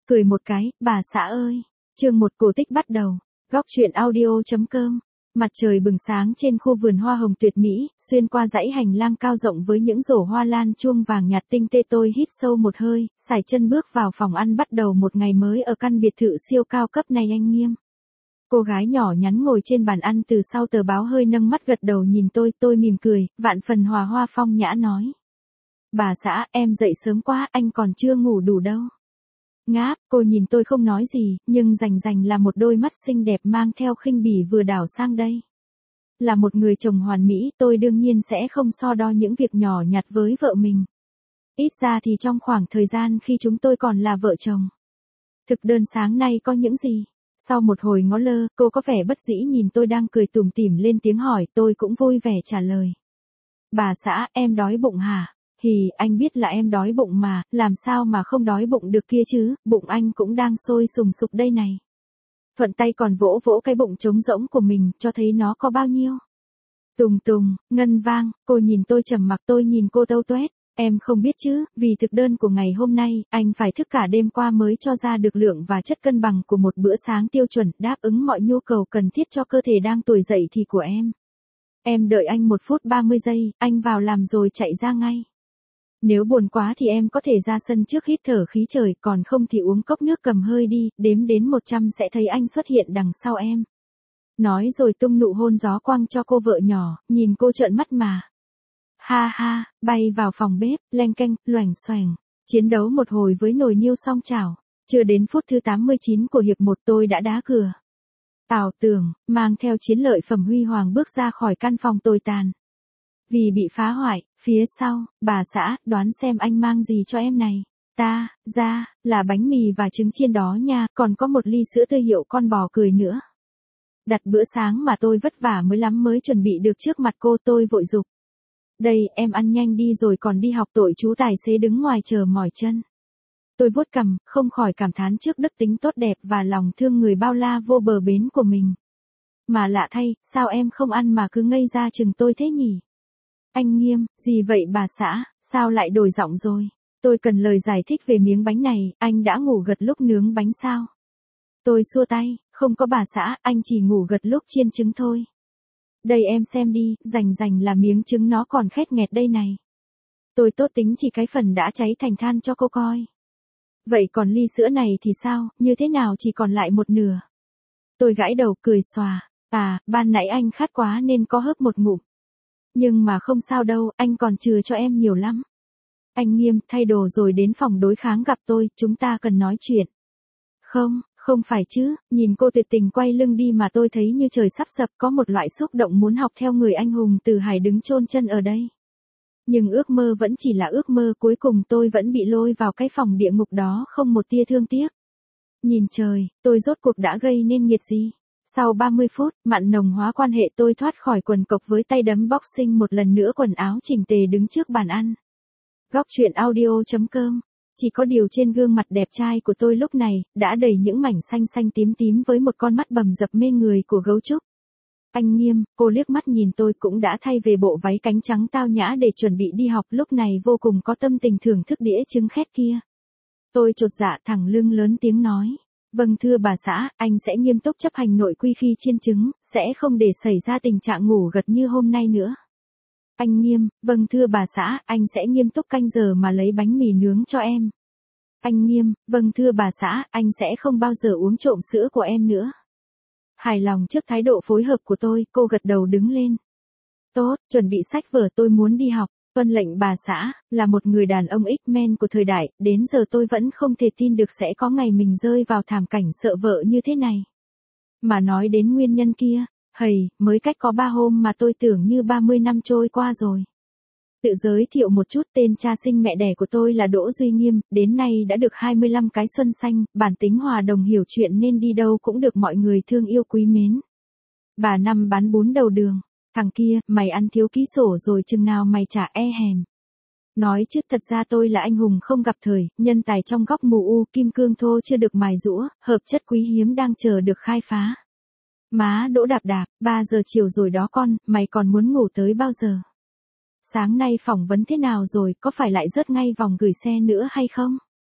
cười một cái, bà xã ơi. Chương 1 cổ tích bắt đầu. Góc truyện audio.com. Mặt trời bừng sáng trên khu vườn hoa hồng tuyệt mỹ, xuyên qua dãy hành lang cao rộng với những rổ hoa lan chuông vàng nhạt tinh tế, tôi hít sâu một hơi, sải chân bước vào phòng ăn bắt đầu một ngày mới ở căn biệt thự siêu cao cấp này. Anh Nghiêm. Cô gái nhỏ nhắn ngồi trên bàn ăn từ sau tờ báo hơi nâng mắt gật đầu nhìn tôi mỉm cười, vạn phần hòa hoa phong nhã nói. Bà xã, em dậy sớm quá, anh còn chưa ngủ đủ đâu. Ngáp, cô nhìn tôi không nói gì, nhưng rành là một đôi mắt xinh đẹp mang theo khinh bỉ vừa đảo sang đây. Là một người chồng hoàn mỹ, tôi đương nhiên sẽ không so đo những việc nhỏ nhặt với vợ mình. Ít ra thì trong khoảng thời gian khi chúng tôi còn là vợ chồng. Thực đơn sáng nay có những gì? Sau một hồi ngó lơ, cô có vẻ bất dĩ nhìn tôi đang cười tủm tỉm lên tiếng hỏi, tôi cũng vui vẻ trả lời. Bà xã, em đói bụng hả? Hì, anh biết là em đói bụng mà, làm sao mà không đói bụng được kia chứ, bụng anh cũng đang sôi sùng sục đây này. Thuận tay còn vỗ vỗ cái bụng trống rỗng của mình, cho thấy nó có bao nhiêu. Tùng tùng, ngân vang, cô nhìn tôi trầm mặc, tôi nhìn cô tâu tuét. Em không biết chứ, vì thực đơn của ngày hôm nay, anh phải thức cả đêm qua mới cho ra được lượng và chất cân bằng của một bữa sáng tiêu chuẩn, đáp ứng mọi nhu cầu cần thiết cho cơ thể đang tuổi dậy thì của em. Em đợi anh 1 phút 30 giây, anh vào làm rồi chạy ra ngay. Nếu buồn quá thì em có thể ra sân trước hít thở khí trời, còn không thì uống cốc nước cầm hơi đi, đếm đến 100 sẽ thấy anh xuất hiện đằng sau em. Nói rồi tung nụ hôn gió quăng cho cô vợ nhỏ, nhìn cô trợn mắt mà. Ha ha, bay vào phòng bếp, leng keng, loành xoành, chiến đấu một hồi với nồi niêu song chảo. Chưa đến phút thứ 89 của hiệp 1 tôi đã đá cửa. Ảo tưởng, mang theo chiến lợi phẩm huy hoàng bước ra khỏi căn phòng tồi tàn. Vì bị phá hoại, phía sau, bà xã, đoán xem anh mang gì cho em này. Ra, là bánh mì và trứng chiên đó nha, còn có một ly sữa tươi hiệu con bò cười nữa. Đặt bữa sáng mà tôi vất vả mới chuẩn bị được trước mặt cô, tôi vội giục. Đây, em ăn nhanh đi rồi còn đi học, tội chú tài xế đứng ngoài chờ mỏi chân. Tôi vuốt cằm, không khỏi cảm thán trước đức tính tốt đẹp và lòng thương người bao la vô bờ bến của mình. Mà lạ thay, sao em không ăn mà cứ ngây ra chừng tôi thế nhỉ? Anh Nghiêm, gì vậy bà xã, sao lại đổi giọng rồi? Tôi cần lời giải thích về miếng bánh này, anh đã ngủ gật lúc nướng bánh sao? Tôi xua tay, không có bà xã, anh chỉ ngủ gật lúc chiên trứng thôi. Đây em xem đi, rành là miếng trứng nó còn khét nghẹt đây này. Tôi tốt tính chỉ cái phần đã cháy thành than cho cô coi. Vậy còn ly sữa này thì sao, như thế nào chỉ còn lại một nửa? Tôi gãi đầu cười xòa, ban nãy anh khát quá nên có hớp một ngụm. Nhưng mà không sao đâu, anh còn chừa cho em nhiều lắm. Anh Nghiêm, thay đồ rồi đến phòng đối kháng gặp tôi, chúng ta cần nói chuyện. Không phải chứ, nhìn cô tuyệt tình quay lưng đi mà tôi thấy như trời sắp sập, có một loại xúc động muốn học theo người anh hùng Từ Hải đứng chôn chân ở đây. Nhưng ước mơ vẫn chỉ là ước mơ, cuối cùng tôi vẫn bị lôi vào cái phòng địa ngục đó không một tia thương tiếc. Nhìn trời, tôi rốt cuộc đã gây nên nghiệt gì? Sau 30 phút, mặn nồng hóa quan hệ, tôi thoát khỏi quần cộc với tay đấm boxing, một lần nữa quần áo chỉnh tề đứng trước bàn ăn. Góc truyện audio.com. Chỉ có điều trên gương mặt đẹp trai của tôi lúc này, đã đầy những mảnh xanh tím với một con mắt bầm dập mê người của gấu trúc. Anh Nghiêm, cô liếc mắt nhìn tôi, cũng đã thay về bộ váy cánh trắng tao nhã để chuẩn bị đi học, lúc này vô cùng có tâm tình thưởng thức đĩa trứng khét kia. Tôi chột dạ thẳng lưng lớn tiếng nói. Vâng thưa bà xã, anh sẽ nghiêm túc chấp hành nội quy khi chiên trứng, sẽ không để xảy ra tình trạng ngủ gật như hôm nay nữa. Anh Nghiêm, vâng thưa bà xã, anh sẽ nghiêm túc canh giờ mà lấy bánh mì nướng cho em. Anh Nghiêm, vâng thưa bà xã, anh sẽ không bao giờ uống trộm sữa của em nữa. Hài lòng trước thái độ phối hợp của tôi, cô gật đầu đứng lên. Tốt, chuẩn bị sách vở, tôi muốn đi học. Tuân lệnh bà xã, là một người đàn ông X-Men của thời đại, đến giờ tôi vẫn không thể tin được sẽ có ngày mình rơi vào thảm cảnh sợ vợ như thế này. Mà nói đến nguyên nhân kia, mới cách có 3 hôm mà tôi tưởng như 30 năm trôi qua rồi. Tự giới thiệu một chút, tên cha sinh mẹ đẻ của tôi là Đỗ Duy Nghiêm, đến nay đã được 25 cái xuân xanh, bản tính hòa đồng hiểu chuyện nên đi đâu cũng được mọi người thương yêu quý mến. Bà Năm bán bún đầu đường. Thằng kia, mày ăn thiếu ký sổ rồi chừng nào mày trả hèm. Nói chứ thật ra tôi là anh hùng không gặp thời, nhân tài trong góc mù u, kim cương thô chưa được mài giũa, hợp chất quý hiếm đang chờ được khai phá. Má Đỗ đạp, 3 giờ chiều rồi đó con, mày còn muốn ngủ tới bao giờ? Sáng nay phỏng vấn thế nào rồi, có phải lại rớt ngay vòng gửi xe nữa hay không?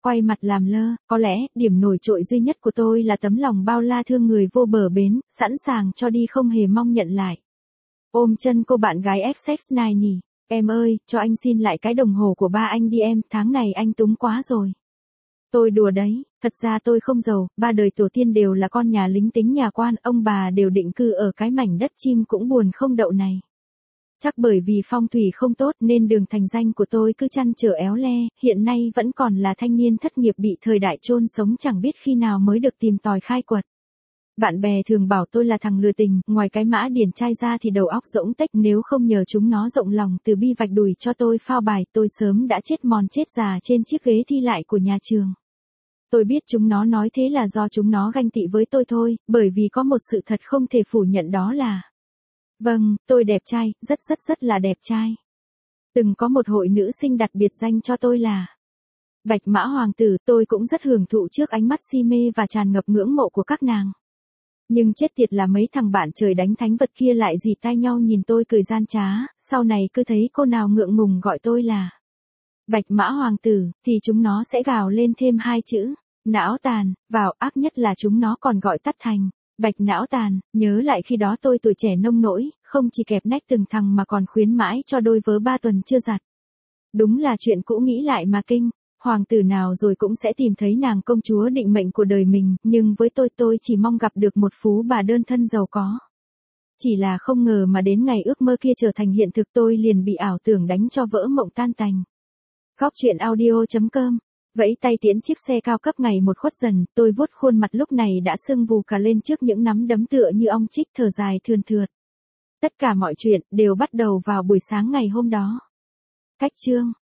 quay mặt làm lơ, có lẽ, điểm nổi trội duy nhất của tôi là tấm lòng bao la thương người vô bờ bến, sẵn sàng cho đi không hề mong nhận lại. Ôm chân cô bạn gái XX9 nhỉ, em ơi, cho anh xin lại cái đồng hồ của ba anh đi em, tháng này anh túng quá rồi. Tôi đùa đấy, thật ra tôi không giàu, ba đời tổ tiên đều là con nhà lính tính nhà quan, ông bà đều định cư ở cái mảnh đất chim cũng buồn không đậu này. Chắc bởi vì phong thủy không tốt nên đường thành danh của tôi cứ trăn trở éo le, hiện nay vẫn còn là thanh niên thất nghiệp bị thời đại chôn sống chẳng biết khi nào mới được tìm tòi khai quật. Bạn bè thường bảo tôi là thằng lừa tình, ngoài cái mã điển trai ra thì đầu óc rỗng tếch, nếu không nhờ chúng nó rộng lòng từ bi vạch đùi cho tôi phao bài, tôi sớm đã chết mòn chết già trên chiếc ghế thi lại của nhà trường. Tôi biết chúng nó nói thế là do chúng nó ganh tị với tôi thôi, bởi vì có một sự thật không thể phủ nhận đó là vâng, tôi đẹp trai, rất là đẹp trai. Từng có một hội nữ sinh đặt biệt danh cho tôi là Bạch Mã Hoàng tử, tôi cũng rất hưởng thụ trước ánh mắt si mê và tràn ngập ngưỡng mộ của các nàng. Nhưng chết tiệt là mấy thằng bạn trời đánh thánh vật kia lại dì tai nhau nhìn tôi cười gian trá, sau này cứ thấy cô nào ngượng ngùng gọi tôi là Bạch Mã Hoàng tử, thì chúng nó sẽ gào lên thêm hai chữ, não tàn, vào, ác nhất là chúng nó còn gọi tắt thành Bạch não tàn, nhớ lại khi đó tôi tuổi trẻ nông nỗi, không chỉ kẹp nách từng thằng mà còn khuyến mãi cho đôi vớ 3 tuần chưa giặt. Đúng là chuyện cũ nghĩ lại mà kinh, hoàng tử nào rồi cũng sẽ tìm thấy nàng công chúa định mệnh của đời mình, nhưng với tôi chỉ mong gặp được một phú bà đơn thân giàu có. Chỉ là không ngờ mà đến ngày ước mơ kia trở thành hiện thực tôi liền bị ảo tưởng đánh cho vỡ mộng tan tành. Góc truyện audio.com. Vẫy tay tiễn chiếc xe cao cấp ngày một khuất dần, tôi vuốt khuôn mặt lúc này đã sưng vù cả lên trước những nắm đấm tựa như ong chích thở dài thườn thượt. Tất cả mọi chuyện đều bắt đầu vào buổi sáng ngày hôm đó. Cách chương